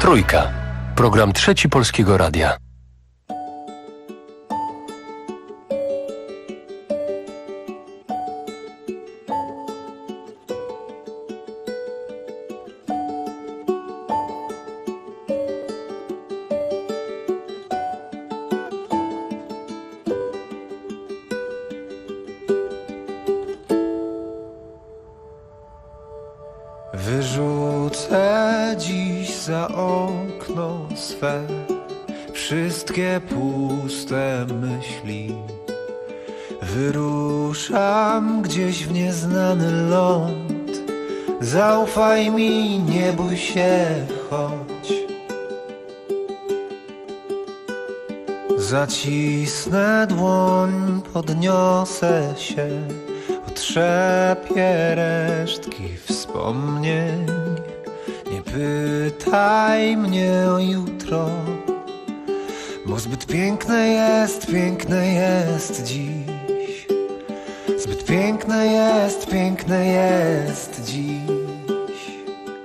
Trójka. Program Trzeci Polskiego Radia. Wyrzucę dziś za okno swe wszystkie puste myśli. Wyruszam gdzieś w nieznany ląd. Zaufaj mi, nie bój się, chodź. Zacisnę dłoń, podniosę się, otrzepię resztki wspomnień. Nie pytaj mnie o jutro, bo zbyt piękne jest dziś. Zbyt piękne jest dziś.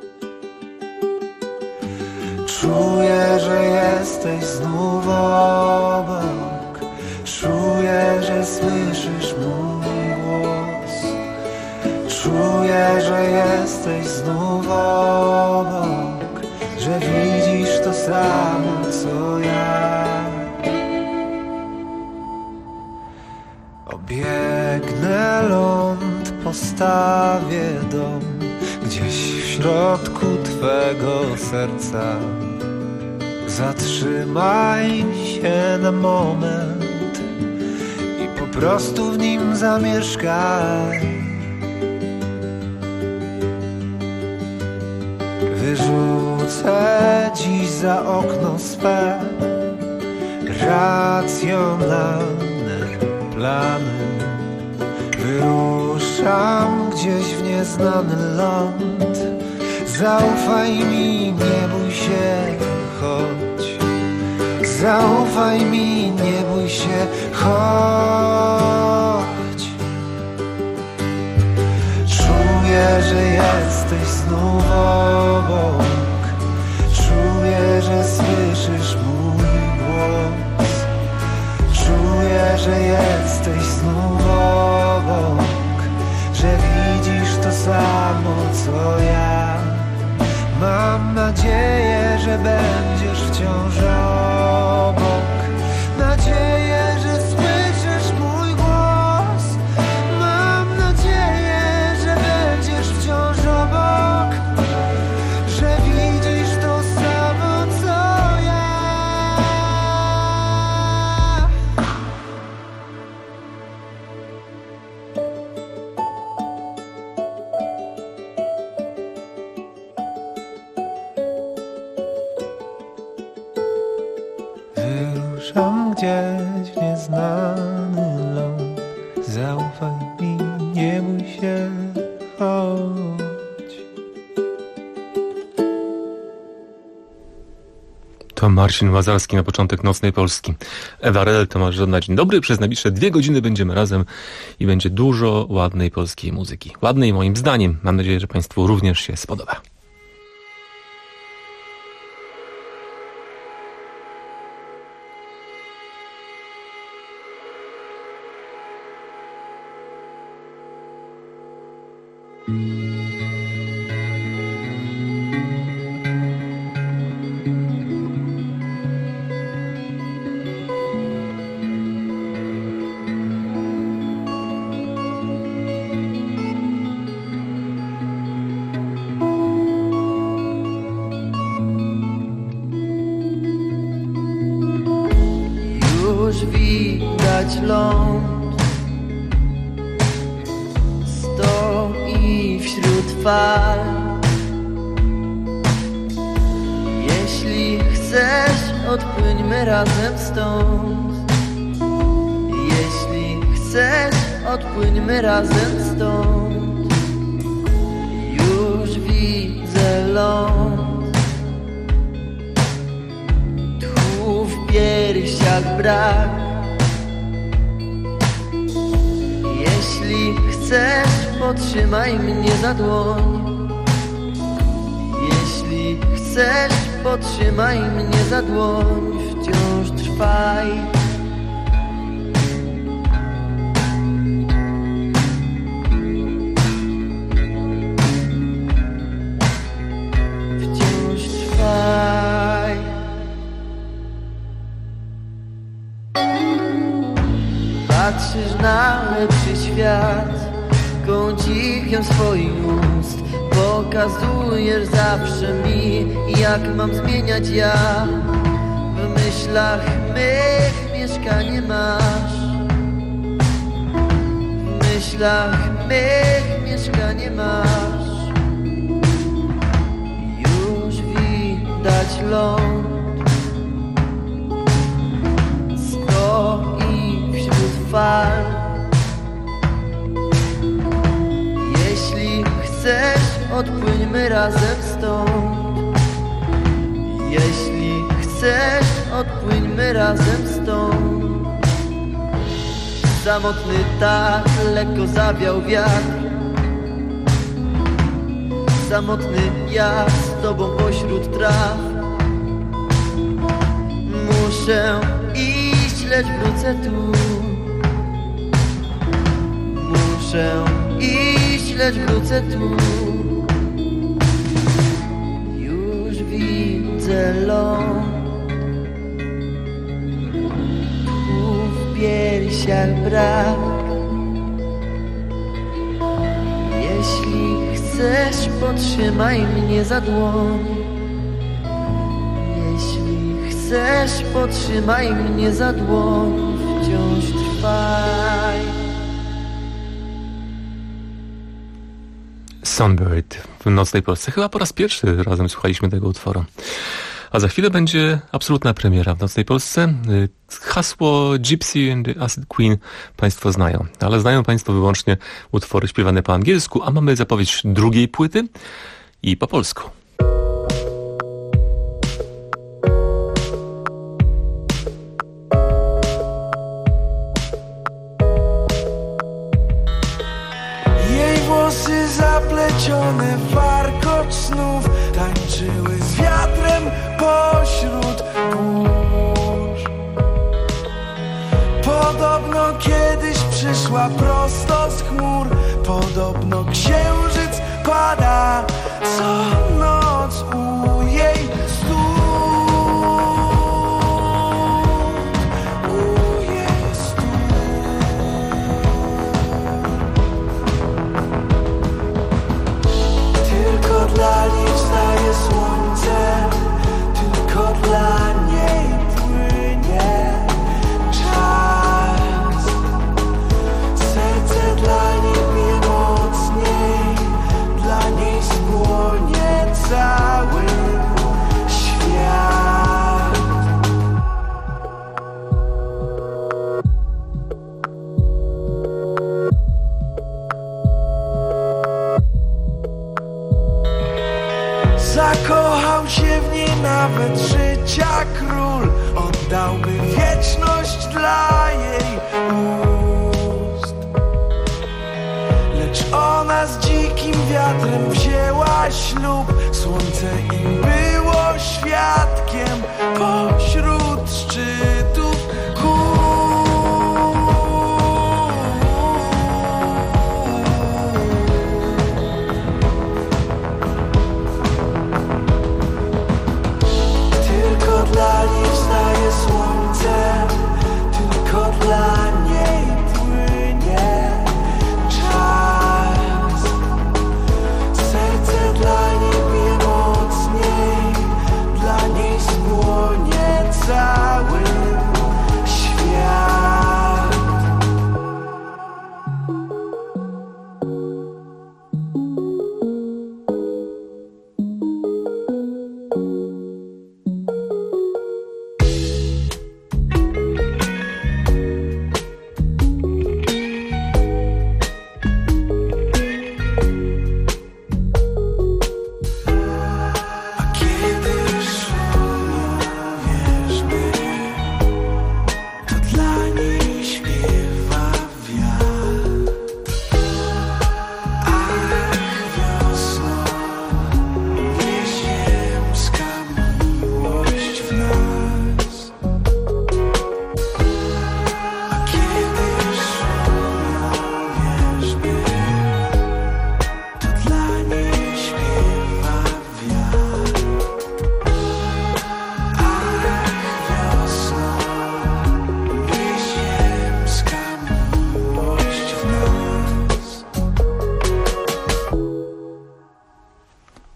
Czuję, że jesteś znów obok. Czuję, że słyszysz mój głos. Czuję, że jesteś znów obok. Że widzisz to samo, co ja. Obiegnę ląd, postawię dom gdzieś w środku twego serca. Zatrzymaj się na moment i po prostu w nim zamieszkaj. Wyrzucę dziś za okno swe racjonalne plany. Wyruszam gdzieś w nieznany ląd. Zaufaj mi, nie bój się, chodź. Zaufaj mi, nie bój się, chodź. Czuję, że jesteś znów obok. Czuję, że słyszysz mój głos. Czuję, że jesteś znów obok. Że widzisz to samo, co ja. Mam nadzieję, że będziesz wciąż obok. Nadzieję, że słyszysz mój głos. Mam nadzieję, że będziesz wciąż obok. Że widzisz to samo, co ja. Wyruszam gdzieś w nieznany ląd. Zaufaj mi, nie bój się, chodź. To Marcin Mazalski na początek Nocnej Polski. Ewa Redel, Tomasz Żonna, dzień dobry. Przez najbliższe 2 godziny będziemy razem i będzie dużo ładnej polskiej muzyki. Ładnej moim zdaniem. Mam nadzieję, że Państwu również się spodoba. Już widać ląd, stoi wśród fal. Jeśli chcesz, odpłyńmy razem stąd. Jeśli chcesz, odpłyńmy razem stąd. Już widzę ląd, tchu w piersiach brak. Jeśli chcesz, potrzymaj mnie za dłoń. Jeśli Jeśli chcesz, potrzymaj mnie za dłoń, wciąż trwaj. Wciąż trwaj. Patrzysz na lepszy świat kącikiem swoich ust. Pokazujesz zawsze mi, jak mam zmieniać ja. W myślach mych mieszkanie masz. W myślach mych mieszkanie masz. Już widać ląd. Stoi wśród fal. Jeśli chcesz, odpłyńmy razem stąd. Jeśli chcesz, odpłyńmy razem stąd. Samotny tak lekko zawiał wiatr. Samotny ja z tobą pośród traw. Muszę iść, lecz wrócę tu. Muszę iść, lecz wrócę tu. Już widzę ląd. Tu w piersiach brak. Jeśli chcesz, potrzymaj mnie za dłoń. Jeśli chcesz, potrzymaj mnie za dłoń. Wciąż trwaj. Songbird w Nocnej Polsce. Chyba po raz pierwszy razem słuchaliśmy tego utworu. A za chwilę będzie absolutna premiera w Nocnej Polsce. Hasło Gypsy and the Acid Queen Państwo znają, ale znają Państwo wyłącznie utwory śpiewane po angielsku, a mamy zapowiedź drugiej płyty i po polsku. Włosy zaplecione w warkocz snów tańczyły z wiatrem pośród kurz. Podobno kiedyś przyszła prosto z chmur. Podobno księżyc pada co noc u jej stóp. Dla niej wstaje słońce, tylko dla niej płynie czas. Serce dla niej bije mocniej, dla niej spłonie cały świat. Zakochał się w niej nawet życia król. Oddałby wieczność dla jej ust. Lecz ona z dzikim wiatrem wzięła ślub. Słońce im było świadkiem pośród szczytów gór. Dla niej wstaje słońce, tylko dla niej płynie czas. Serce dla niej bije mocniej, dla niej spłonie cały świat.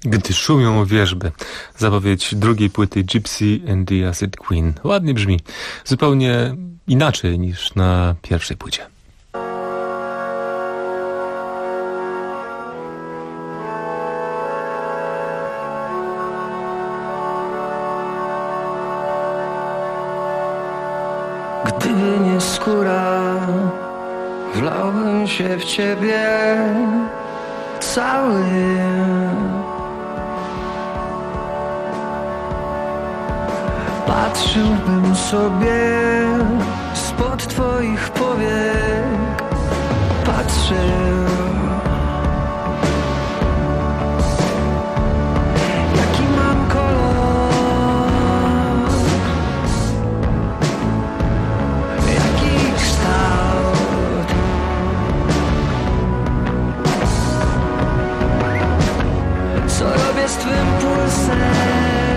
Gdy szumią wierzby. Zapowiedź drugiej płyty Gypsy and the Acid Queen. Ładnie brzmi. Zupełnie inaczej niż na pierwszej płycie. Gdyby nie skóra, wlałbym się w ciebie cały. Patrzyłbym sobie spod twoich powiek, patrzył. Jaki mam kolor, jaki kształt, co robię z twym pulsem.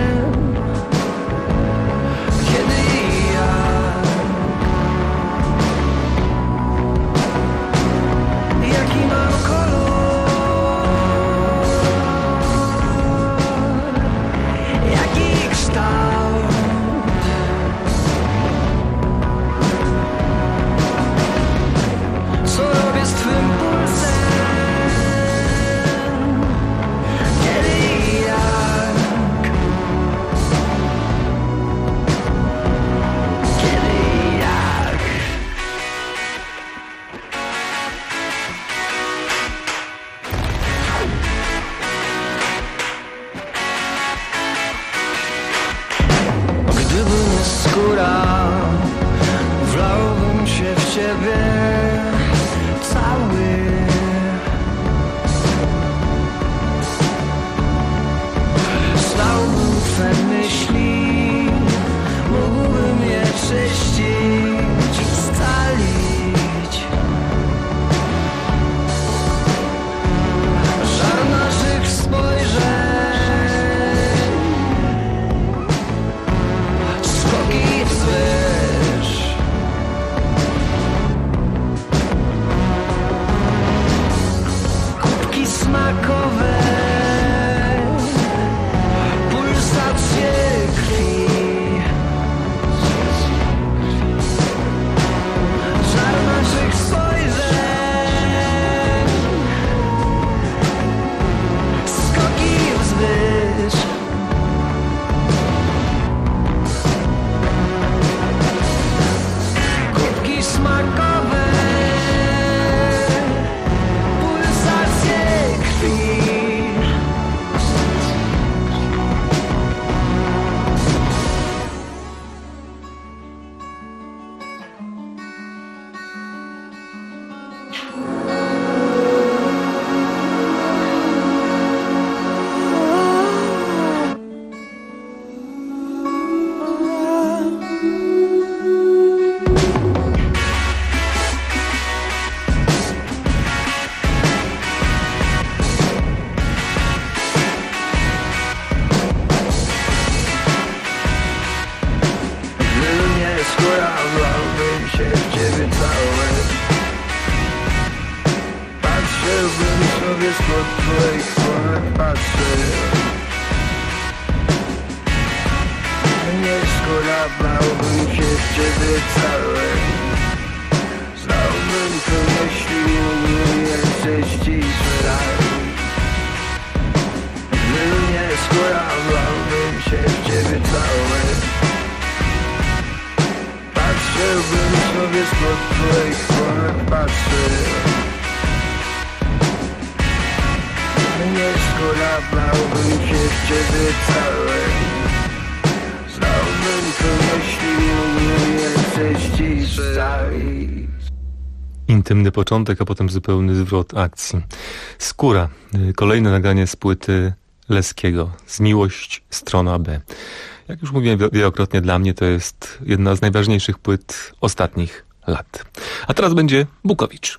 Wlałbym się w ciebie cały. Znałbym twe myśli, mógłbym je czyścić, scalić. Żar naszych spojrzeń, skoki wzwyż. Kubki smakowe, pulsacje krwi. Żar naszych spojrzeń, skoki wzwyż. Kubki smakowe, pulsacje krwi. Gdyby nie skóra, wlałbym się w ciebie cały. Patrzyłbym sobie spod twoich powiek, patrzył. Nie skóra, wlałbym się w ciebie cały. Znałbym te myśli, mógłbym je czyścić rano. Gdyby nie skóra, wlałbym się w ciebie cały. Patrzyłbym sobie spod twoich powiek, patrzył. Nie skóra, wlałbym się w ciebie cały. Znałbym te myśli, mógłbym je czyścić rano. Intymny początek, a potem zupełny zwrot akcji. Skóra. Kolejne nagranie z płyty Leskiego. Z Miłość, strona B. Jak już mówiłem wielokrotnie, dla mnie to jest jedna z najważniejszych płyt ostatnich lat. A teraz będzie Bukowicz.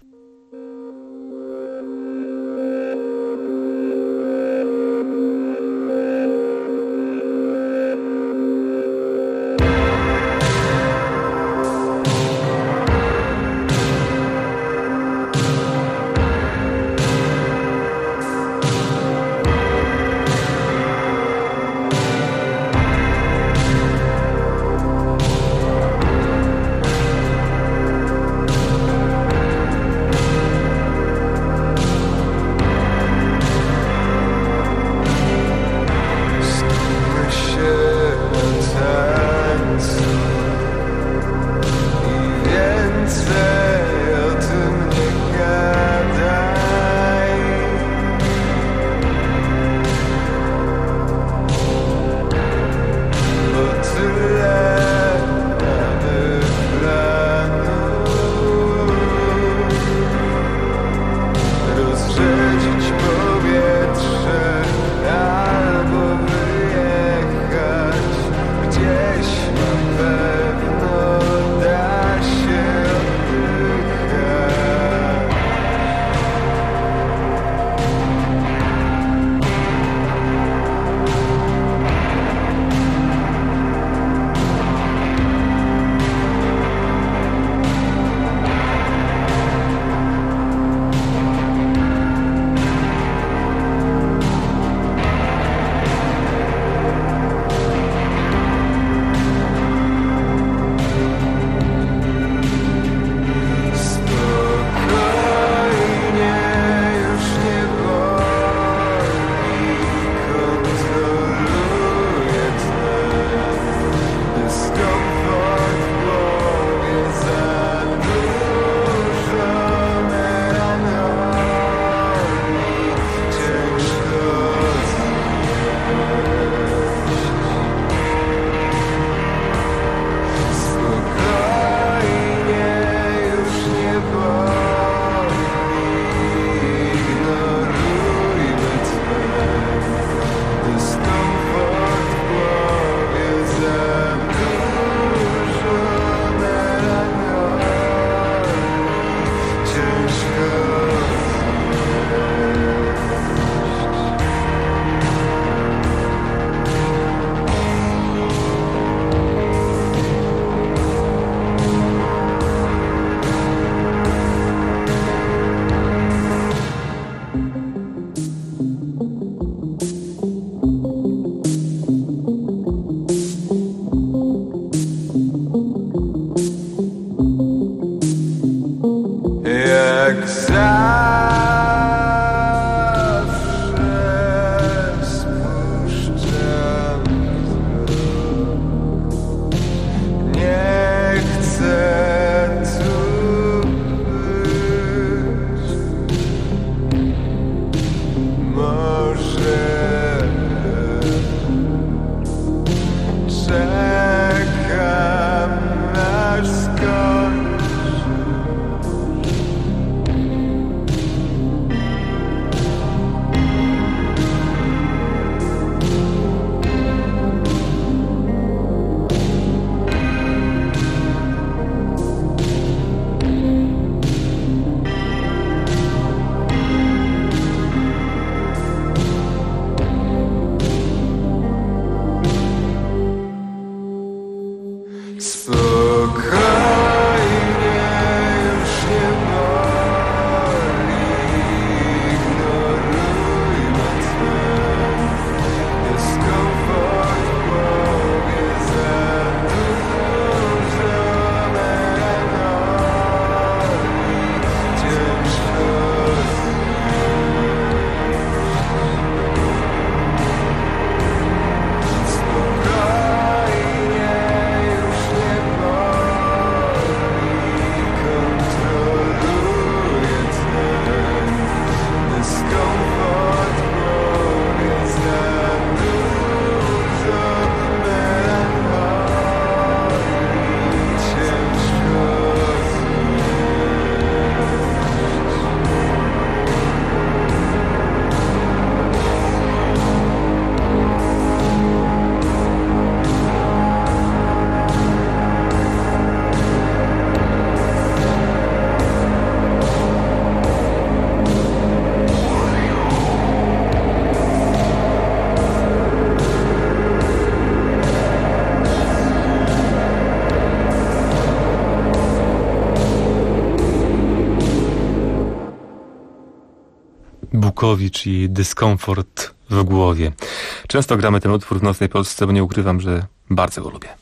Bukowicz i dyskomfort w głowie. Często gramy ten utwór w Nocnej Polsce, bo nie ukrywam, że bardzo go lubię.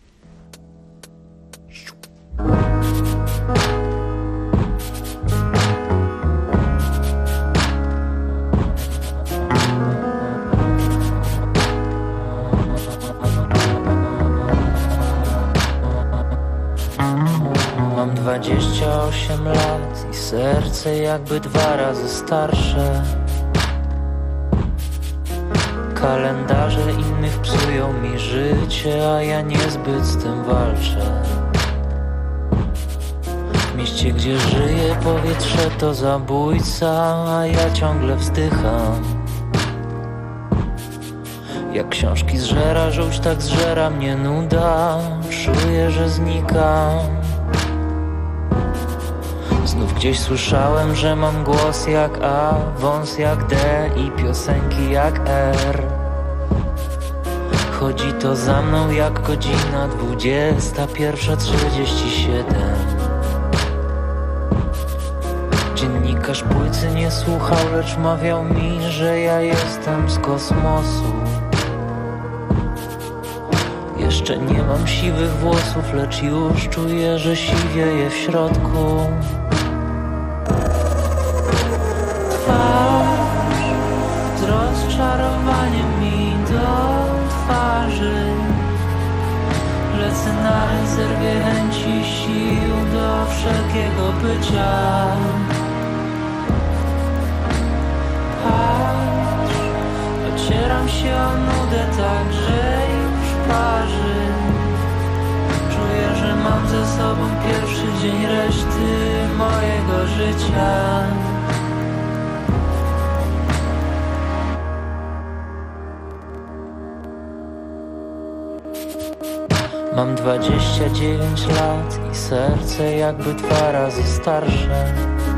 Mam 28 lat i serce jakby 2 razy starsze. Kalendarze innych psują mi życie, a ja niezbyt z tym walczę. W mieście, gdzie żyję, powietrze to zabójca, a ja ciągle wzdycham. Jak książki zżera żółć, tak zżera mnie nuda. Czuję, że znikam. Znów gdzieś słyszałem, że mam głos jak A, wąs jak D i piosenki jak R. Chodzi to za mną jak godzina 21:37. Dziennikarz płycy nie słuchał, lecz mawiał mi, że ja jestem z kosmosu. Jeszcze nie mam siwych włosów, lecz już czuję, że siwieje w środku. Twarz z rozczarowaniem mi do twarzy. Lecę na rezerwie chęci sił do wszelkiego bycia. Patrz, ocieram się o nudę tak, że już parzy. Czuję, że mam ze sobą pierwszy dzień reszty mojego życia. Mam 29 lat i serce jakby 2 razy starsze.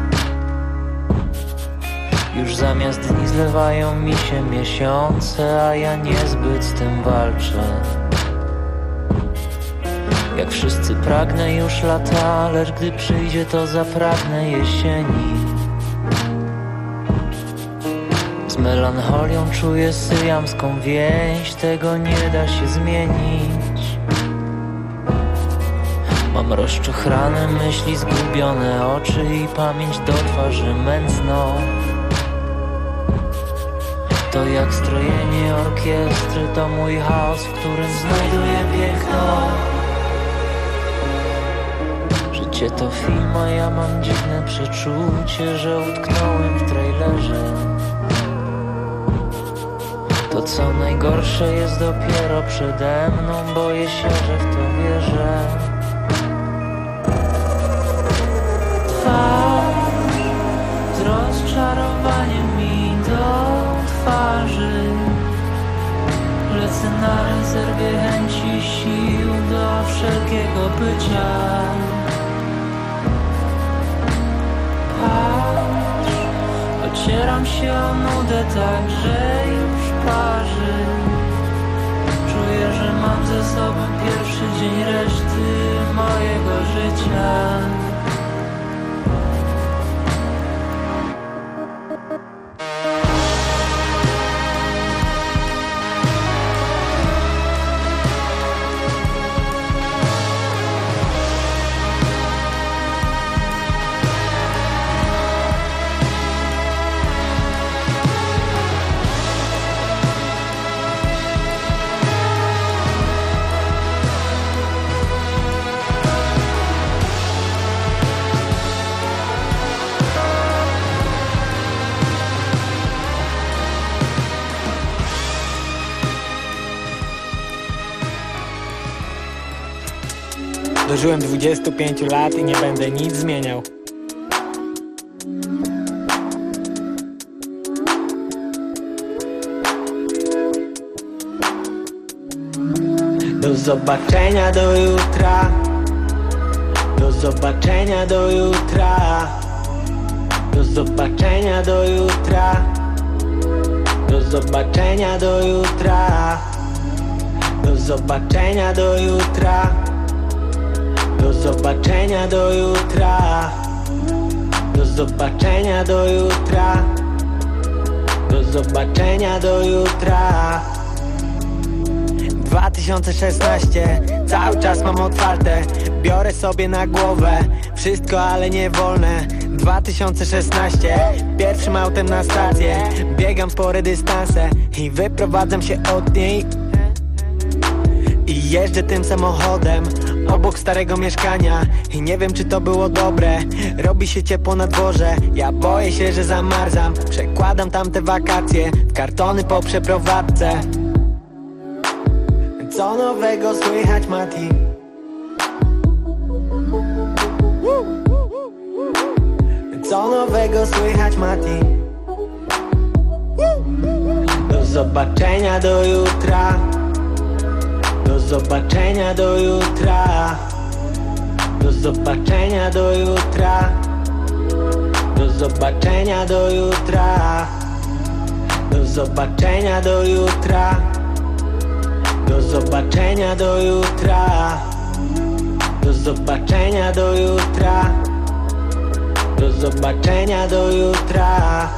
Już zamiast dni zlewają mi się miesiące, a ja niezbyt z tym walczę. Jak wszyscy pragnę już lata, lecz gdy przyjdzie to zapragnę jesieni. Z melancholią czuję syjamską więź, tego nie da się zmienić. Mam rozczochrane myśli, zgubione oczy i pamięć do twarzy mętną. To jak strojenie orkiestry, to mój chaos, w którym znajduję piękno. Życie to film, a ja mam dziwne przeczucie, że utknąłem w trailerze. To co najgorsze jest dopiero przede mną, boję się, że w to wierzę. Twarz z rozczarowaniem mi do twarzy. Lecę na rezerwie chęci sił do wszelkiego bycia. Patrz, ocieram się o nudę tak, że już parzy. Czuję, że mam ze sobą pierwszy dzień reszty mojego życia. Dożyłem 25 lat i nie będę nic zmieniał. Do zobaczenia do jutra. Do zobaczenia do jutra. Do zobaczenia do jutra. Do zobaczenia do jutra. Do zobaczenia do jutra. Do zobaczenia do jutra. Do zobaczenia do jutra. Do zobaczenia do jutra. 2016, cały czas mam otwarte. Biorę sobie na głowę wszystko, ale nie wolne. 2016, pierwszym autem na stację. Biegam spore dystanse i wyprowadzam się od niej. I jeżdżę tym samochodem obok starego mieszkania. I nie wiem, czy to było dobre. Robi się ciepło na dworze. Ja boję się, że zamarzam. Przekładam tamte wakacje w kartony po przeprowadzce. Co nowego słychać, Mati? Co nowego słychać, Mati? Do zobaczenia do jutra. Do zobaczenia do jutra. Do zobaczenia do jutra. Do zobaczenia do jutra. Do zobaczenia do jutra. Do zobaczenia do jutra. Do zobaczenia do jutra. Do zobaczenia do jutra.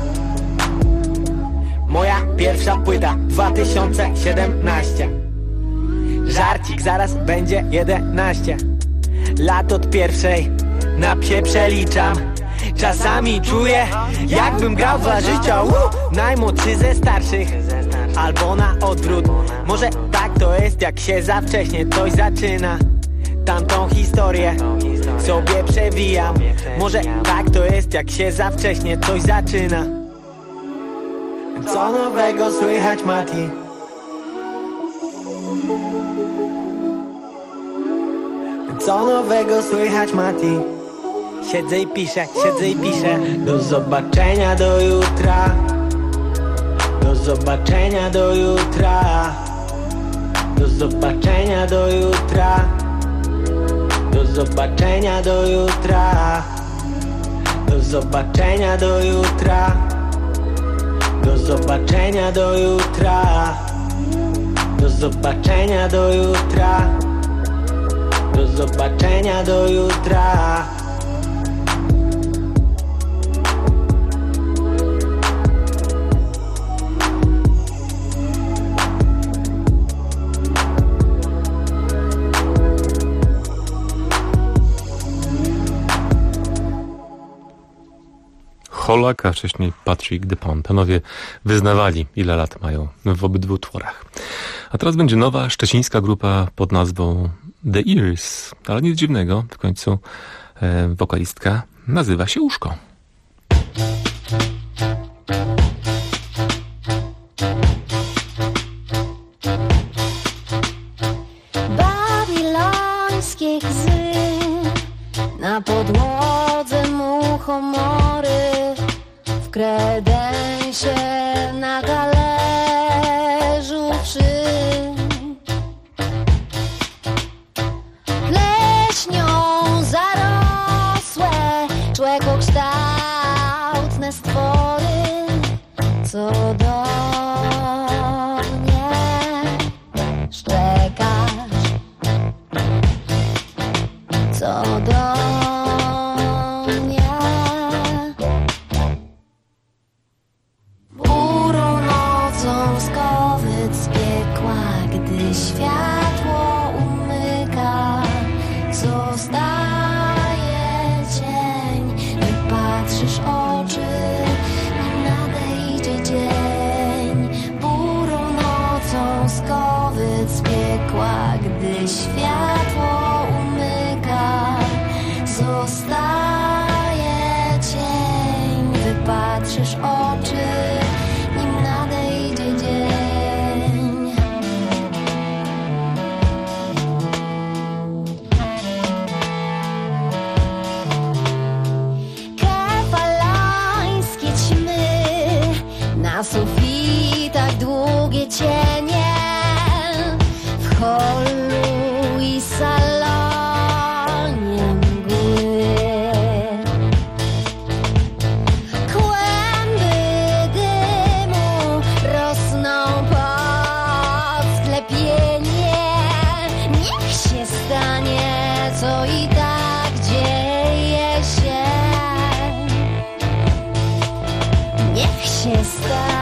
Moja pierwsza płyta 2017. Żarcik, zaraz będzie 11 lat od pierwszej. Na psie przeliczam. Czasami czuję, jakbym grał 2 życia. Najmłodszy ze starszych, albo na odwrót. Może tak to jest, jak się za wcześnie coś zaczyna. Tamtą historię sobie przewijam. Może tak to jest, jak się za wcześnie coś zaczyna. Co nowego słychać, Mati? Co nowego słychać, Mati? Siedzę i piszę, siedzę i piszę. Do zobaczenia do jutra. Do zobaczenia do jutra. Do zobaczenia do jutra. Do zobaczenia do jutra. Do zobaczenia do jutra. Do zobaczenia do jutra. Do zobaczenia do jutra. Do zobaczenia do jutra. Holak, a wcześniej Patrick Dupont. Panowie wyznawali, ile lat mają w obydwu utworach. A teraz będzie nowa szczecińska grupa pod nazwą The Ears, ale nic dziwnego, w końcu wokalistka nazywa się Uszko. Babilońskie łzy, na podłodze muchomory, w kredensie na talerzu wszy. Pleśnią zarosłe, człekokształtne stwory, co do mnie szczekasz, co do mnie. Burą nocą skowyt z piekła, gdy światło umyka, zostaje cień, wypatrzysz oczy, nim nadejdzie dzień. Burą nocą skowyt z piekła, gdy światło umyka, zostaje cień, wypatrzysz oczy, nim nadejdzie dzień. Kefalońskie ćmy, na sufitach długie cienie, w holu i salonie mgły. Kłęby dymu rosną pod sklepienie. Niech się stanie, co i tak dzieje się. Niech się stanie.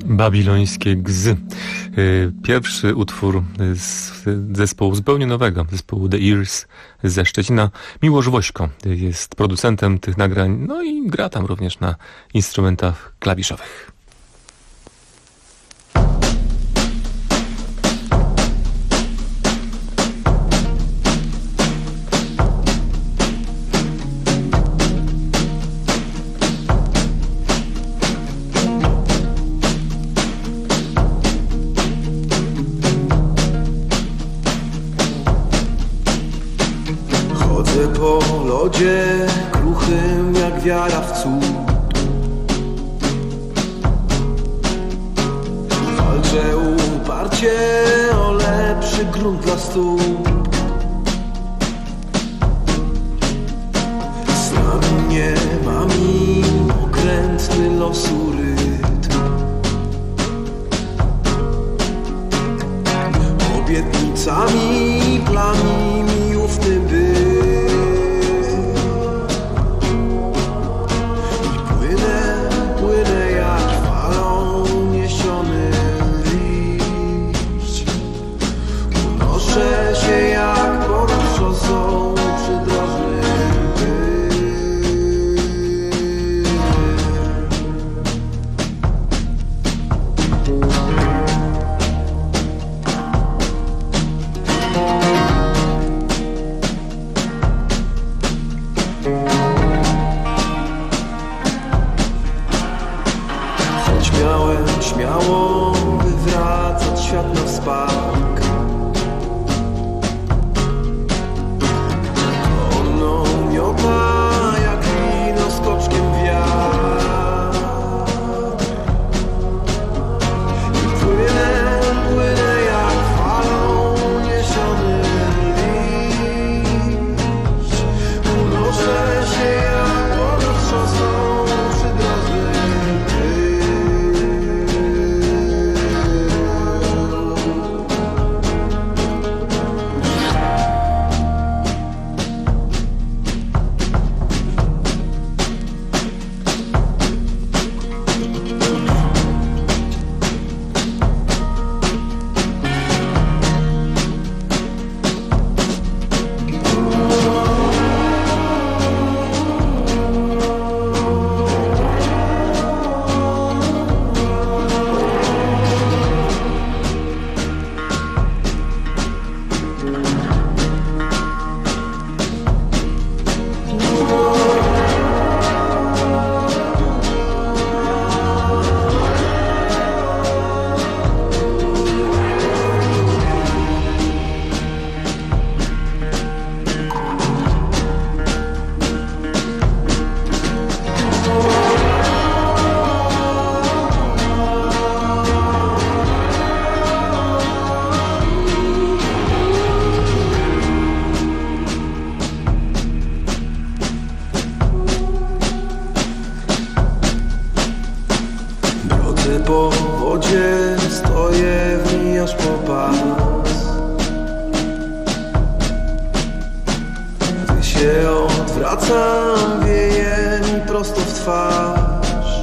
Babilońskie Gzy. Pierwszy utwór z zespołu zupełnie nowego, zespołu The Ears ze Szczecina. Miłosz Wośko jest producentem tych nagrań, no i gra tam również na instrumentach klawiszowych. Po lodzie kruchym jak wiara w cud, walczę uparcie o lepszy grunt dla stóp. Znam mnie mami okrętny losu rytm, obietnicami plami mi ufny był. Jak ponad szosą przydrożnym choć miałem śmiało wywracać świat na wsparcie, jak wino skoczkiem wiatr i płynę jak falą niesiony liść. Unoszę się jak ponad szosą przydrożnym po wodzie, stoję w niej aż po pas. Gdy się odwracam, wieje mi prosto w twarz.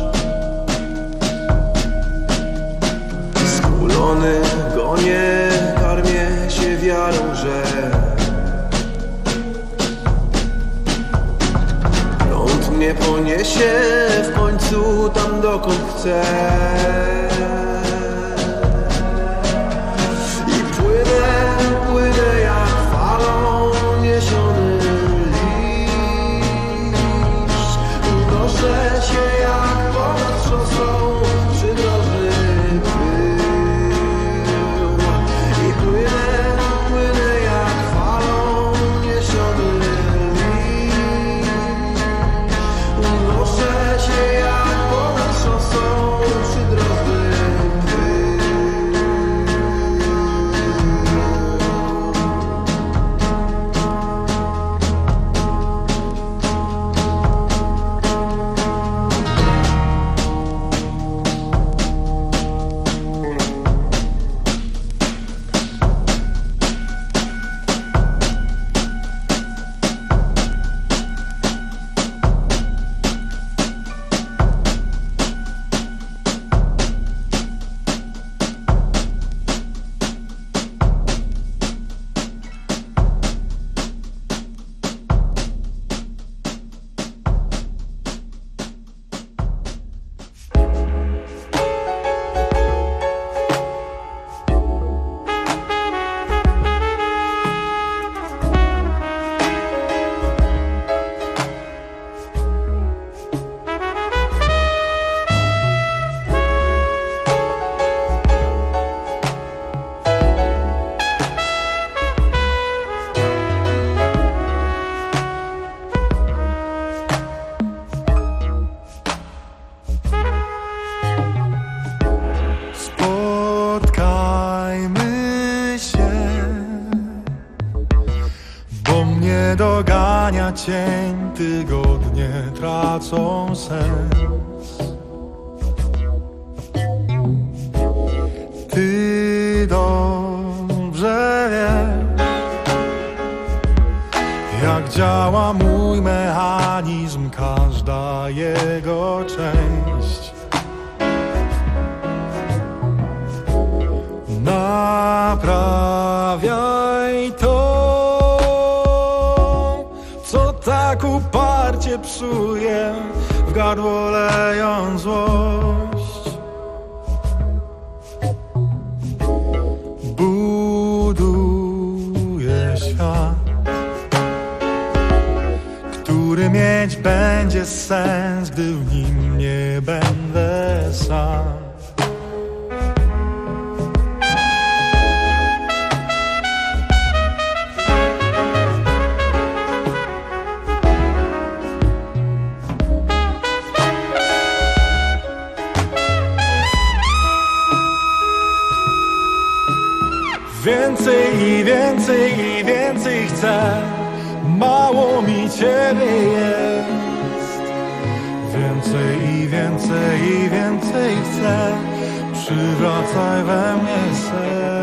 Skulony gonię, karmię się wiarą, że prąd mnie poniesie w końcu tam, dokąd chcę. I płynę jak falą niesiony liść. Unoszę się jak ponad szosą przydrożny pył. I płynę jak falą niesiony liść. Unoszę się jak ponad szosą przydrożny. odsłania cień, tygodnie tracą sens. Ty dobrze wiesz, jak działa mój mechanizm, każda jego część. Naprawiaj to, co tak uparcie psuje, w gardło lejąc złość. Buduję świat, który mieć będzie sens, gdy w nim nie będę sam. Więcej i więcej i więcej chcę, mało mi ciebie jest. Więcej i więcej i więcej chcę, przywracaj we mnie sens.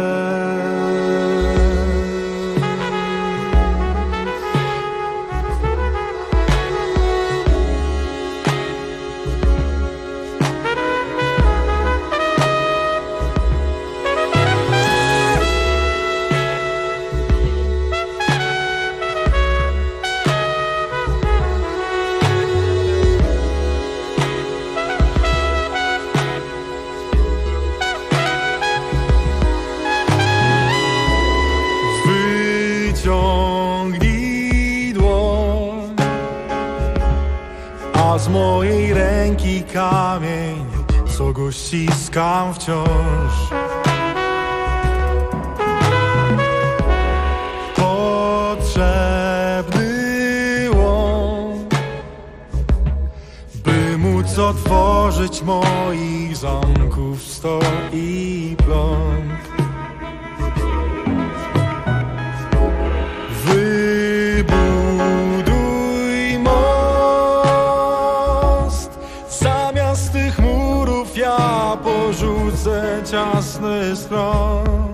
Wyciągnij dłoń, a z mojej ręki kamień, co go ściskam wciąż. Potrzebny łom, by móc otworzyć moich zamków sto i plon. Wybuduj most, zamiast tych murów ja porzucę ciasny schron.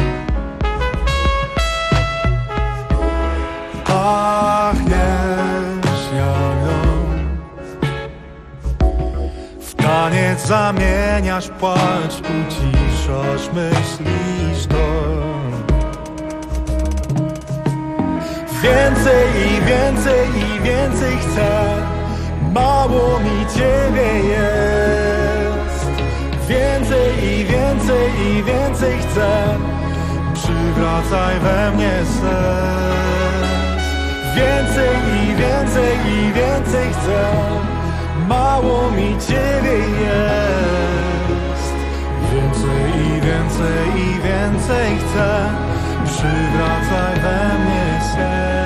Pachniesz jak dom, w taniec zamieniasz płacz, uciszasz myśli sztorm. Więcej i więcej i więcej chcę, mało mi ciebie jest. Więcej i więcej i więcej chcę, przywracaj we mnie sens. Więcej i więcej i więcej chcę, mało mi ciebie jest. Więcej i więcej i więcej chcę, przywracaj we mnie sens.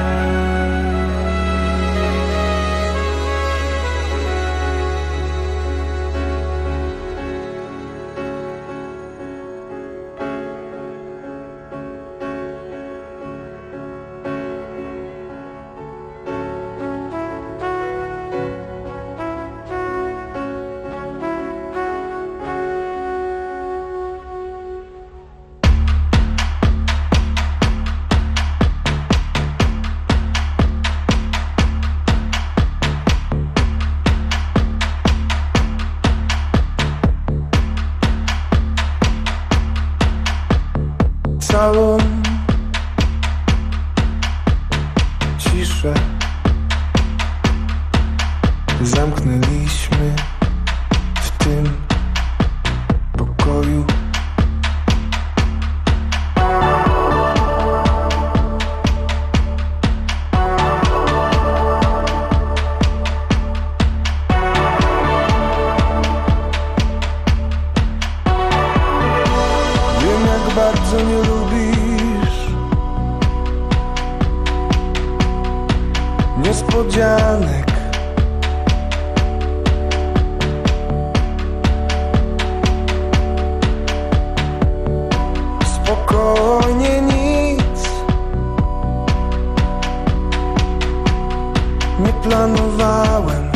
Całą ciszę zamknęliśmy w tym pokoju. Wiem, jak bardzo nie lubisz niespodzianek. Spokojnie, nic planowałem.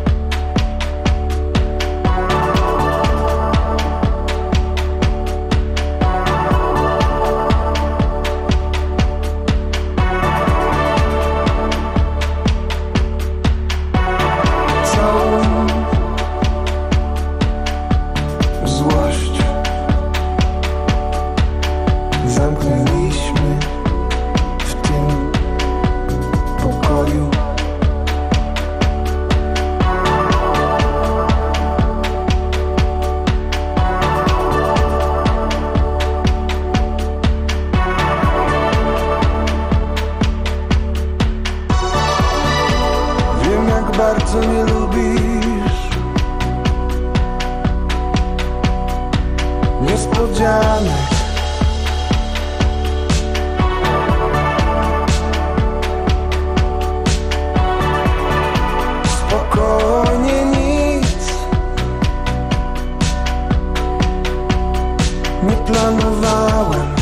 Bardzo mnie lubisz. Niespodzianek. Spokojnie, nic nie planowałem.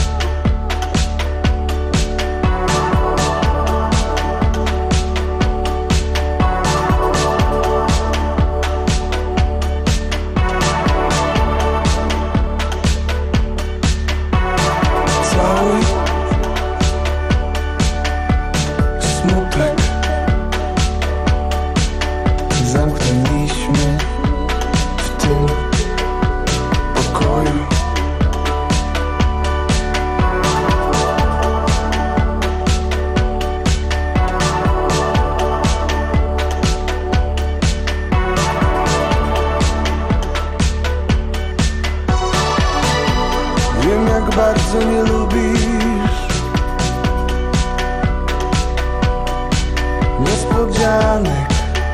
Bardzo mnie lubisz. Niespodzianek.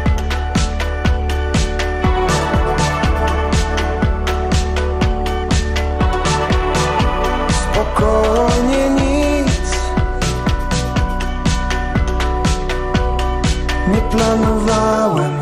Spokojnie, nic nie planowałem.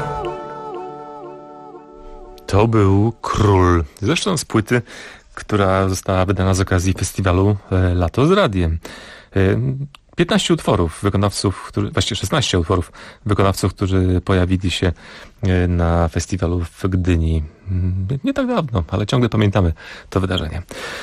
To był Król. Zresztą z płyty, która została wydana z okazji festiwalu Lato z Radiem. 15 utworów wykonawców, właściwie 16 utworów wykonawców, którzy pojawili się na festiwalu w Gdyni nie tak dawno, ale ciągle pamiętamy to wydarzenie.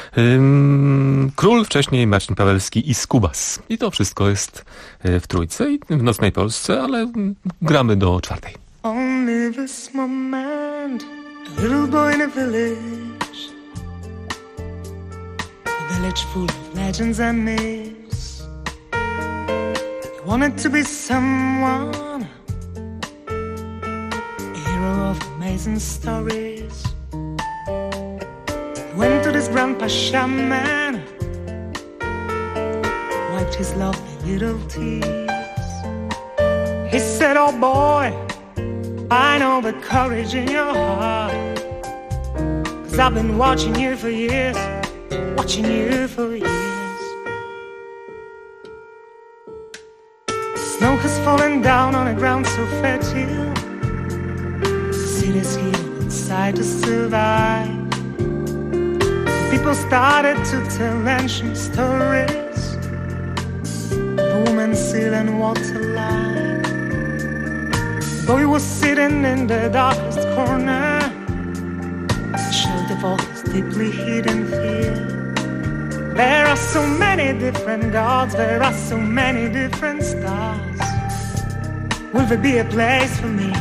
Król, wcześniej Marcin Pawelski i Skubas. I to wszystko jest w Trójce i w Nocnej Polsce, ale gramy do 4. Only this moment, a little boy in a village. A village full of legends and myths. He wanted to be someone, a hero of amazing stories. He went to this grandpa shaman, wiped his lovely little tears. He said, oh boy, I know the courage in your heart, 'cause I've been watching you for years, watching you for years. Snow has fallen down on a ground so fertile, cities healed inside to survive. People started to tell ancient stories, the woman seal and waterline. The boy was sitting in the darkest corner, sheltered of his deeply hidden fear. There are so many different gods, there are so many different stars. Will there be a place for me?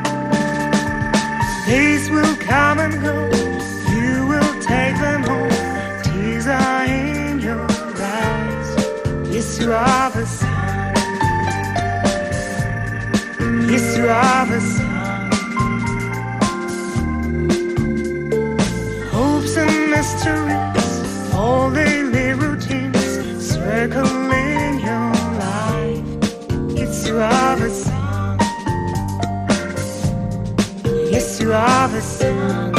Days will come and go, you will take them home. Tears are in your eyes. Yes, you are the sun. Yes, you are the sun. Hopes and mysteries, all daily routines circle in your life. Yes, you are the sun. Yes, you are the sun.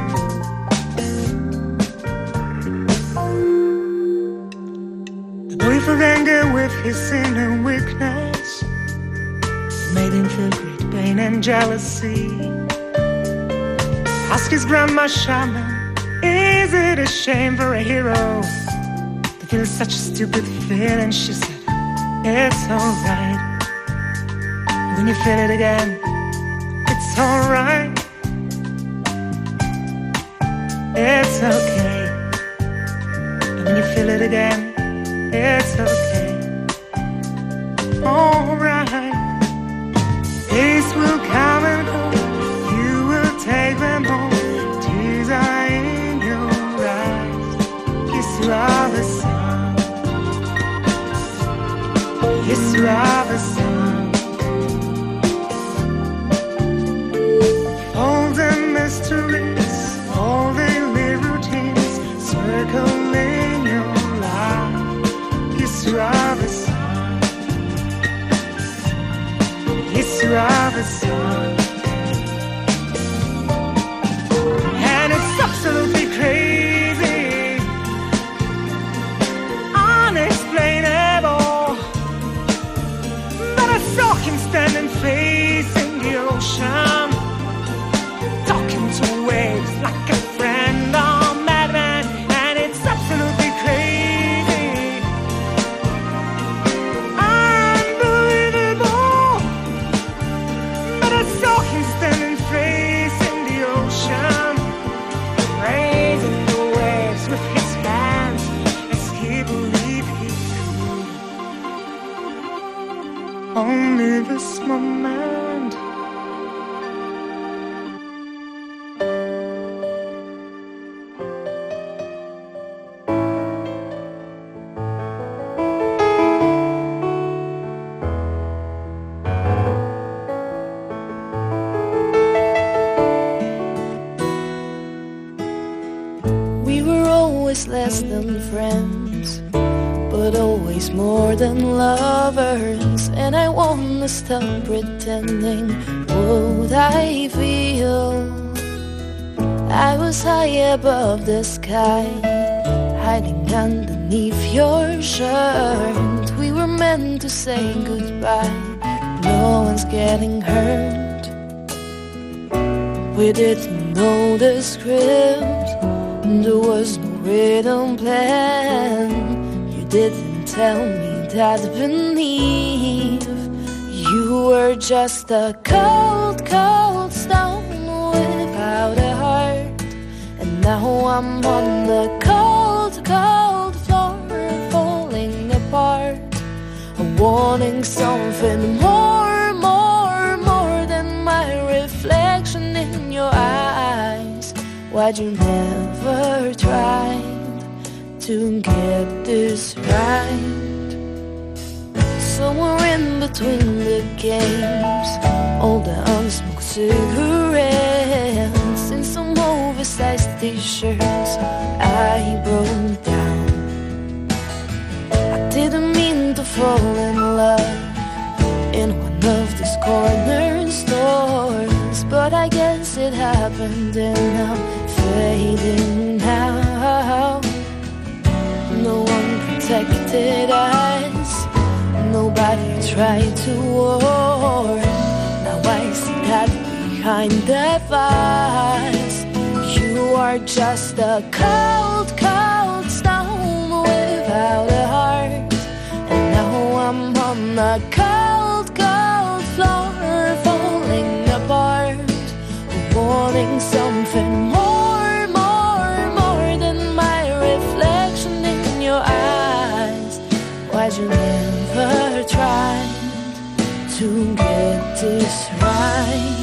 The boy felt anger with his inner weakness, made him feel great pain and jealousy. Ask his grandma shaman, is it a shame for a hero to feel such a stupid feeling? She said, it's alright. When you feel it again, It's alright. It's okay. And when you feel it again, it's okay. Alright. Days will come and go. You will take them home. Tears are in your eyes. Yes, you are the sun. Yes, you are the sun. All the mysteries, all the routines circle in your life. Yes, you are the sun. Yes, you are the sun. And it's absolutely crazy, unexplainable, but I saw him standing facing the ocean, talking to waves like a friend or madman. And it's absolutely crazy, unbelievable, but I saw him standing facing the ocean, raising the waves with his hands as he believed he could. Only this moment. We were always less than friends, but always more than lovers. And I wanna stop pretending what I feel. I was high above the sky, hiding underneath your shirt. We were meant to say goodbye. No one's getting hurt. We didn't know the script. There was no written plan. You didn't tell me that beneath you were just a cold, cold stone without a heart. And now I'm on the cold, cold floor, falling apart, wanting something more, more, more than my reflection in your eyes. Why'd you never try to get this right? Somewhere in between the games, all the unsmoked cigarettes, and some oversized t-shirts, I broke down. I didn't mean to fall in love in one of these corner stores, but I guess it happened and I'm fading now. No one protected us, nobody tried to warn. Now I see that behind the bars, you are just a cold, cold stone without a heart. And now I'm on the cold, cold floor, falling apart, wanting something more, more, more than my reflection in your eyes. Why'd you never try to get this right?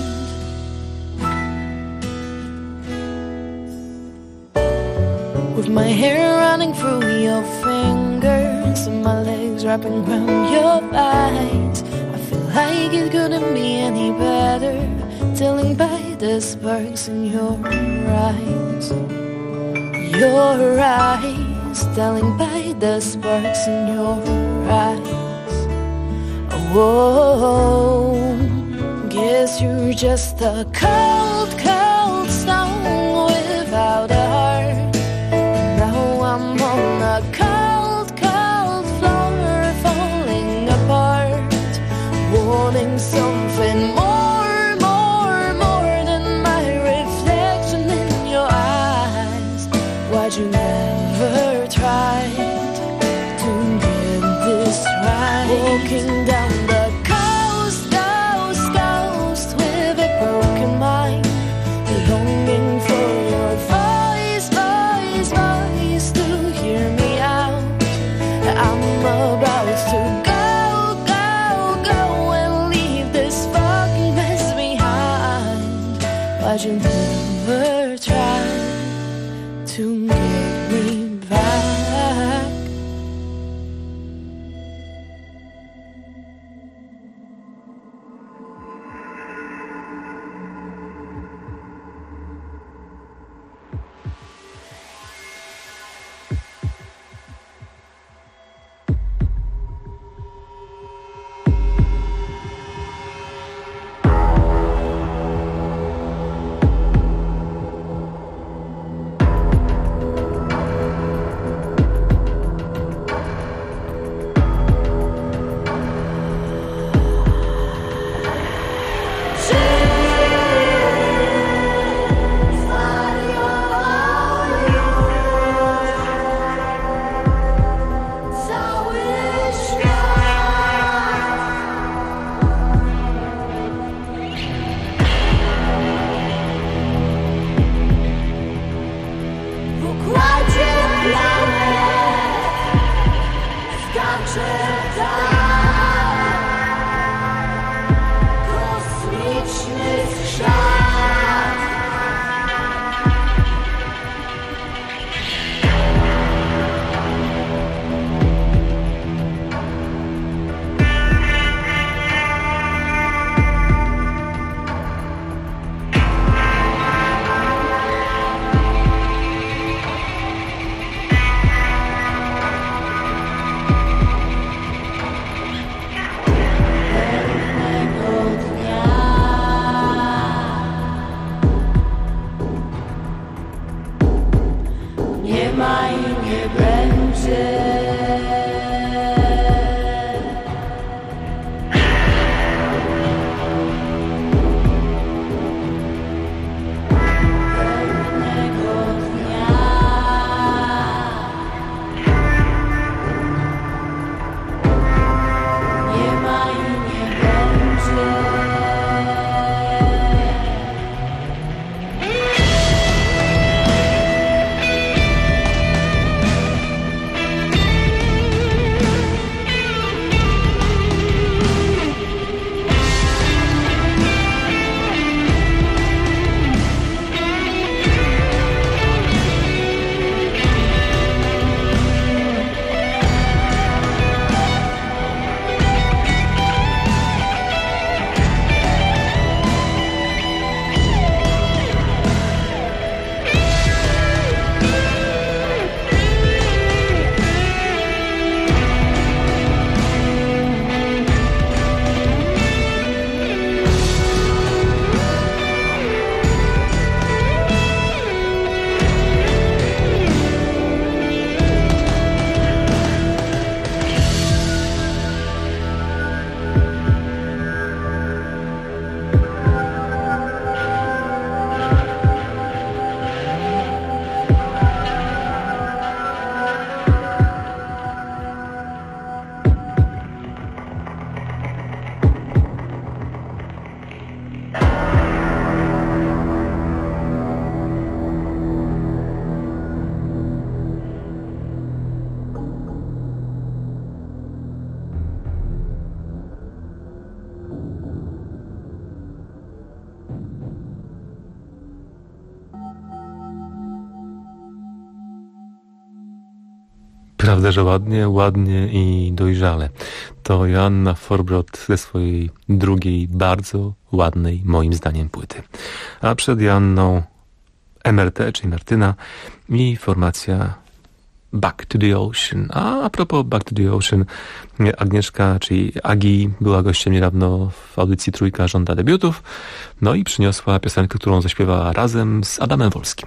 With my hair running through your fingers and my legs wrapping around your thighs, I feel like it couldn't be any better, telling by the sparks in your eyes. Your eyes, telling by the sparks in your eyes. Oh, guess you're just a cold, cold stone without a heart. And now I'm on a cold, cold floor, falling apart, wanting something more, more, more than my reflection in your eyes. Why'd you never try to get this right? Walking down the coast, coast, coast with a broken to get me back. Prawda, że ładnie i dojrzale. To Joanna Forbrot ze swojej drugiej, bardzo ładnej, moim zdaniem, płyty. A przed Joanną MRT, czyli Martyna, i formacja Back to the Ocean. A propos Back to the Ocean, Agnieszka, czyli Agi, była gościem niedawno w audycji Trójka żąda debiutów, no i przyniosła piosenkę, którą zaśpiewała razem z Adamem Wolskim.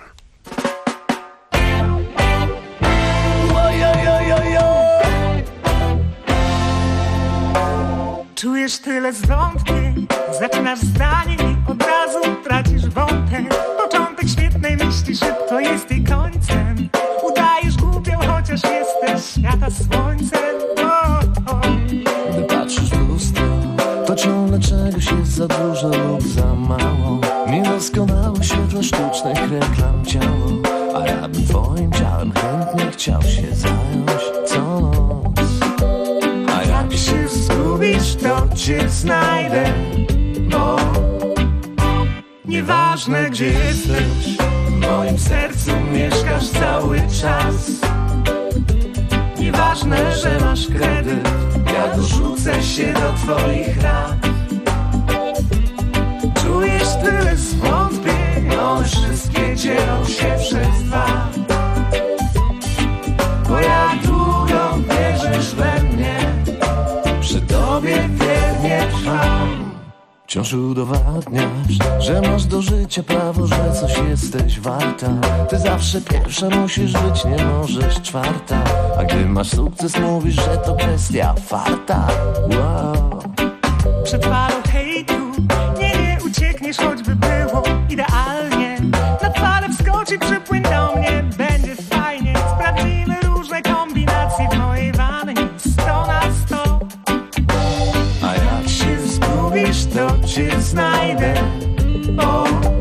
Czujesz tyle zwątpień, zaczynasz zdanie i od razu tracisz wątek. Początek świetnej myśli szybko jest jej końcem. Udajesz głupią, chociaż jesteś świata słońcem. Gdy patrzysz w lustro, to ciągle czegoś jest za dużo lub za mało. Niedoskonałe świetle sztucznych reklam ciało, a ja bym twoim ciałem chętnie chciał się zająć co noc. A jak się zgubisz, to cię znajdę, bo nieważne gdzie jesteś, W moim sercu mieszkasz cały czas. Nieważne, że masz kredyt, ja dorzucę się do twoich rat. Czujesz tyle zwątpień, one wszystkie dzielą się przez dwa. Bo jak długo wierzysz we mnie, przy tobie wiernie trwam. Wciąż udowadniasz, że masz do życia prawo, że coś jesteś warta. Ty zawsze pierwsza musisz być, nie możesz czwarta. A gdy masz sukces, mówisz, że to kwestia farta. Wow. Przed falą hejtu nie uciekniesz, choćby było idealnie. Na falę wskocz i przypłyń do mnie, będzie fajnie. Sprawdzimy różne kombinacje w mojej wannie 100 na 100. A jak się zgubisz, to cię znajdę. O,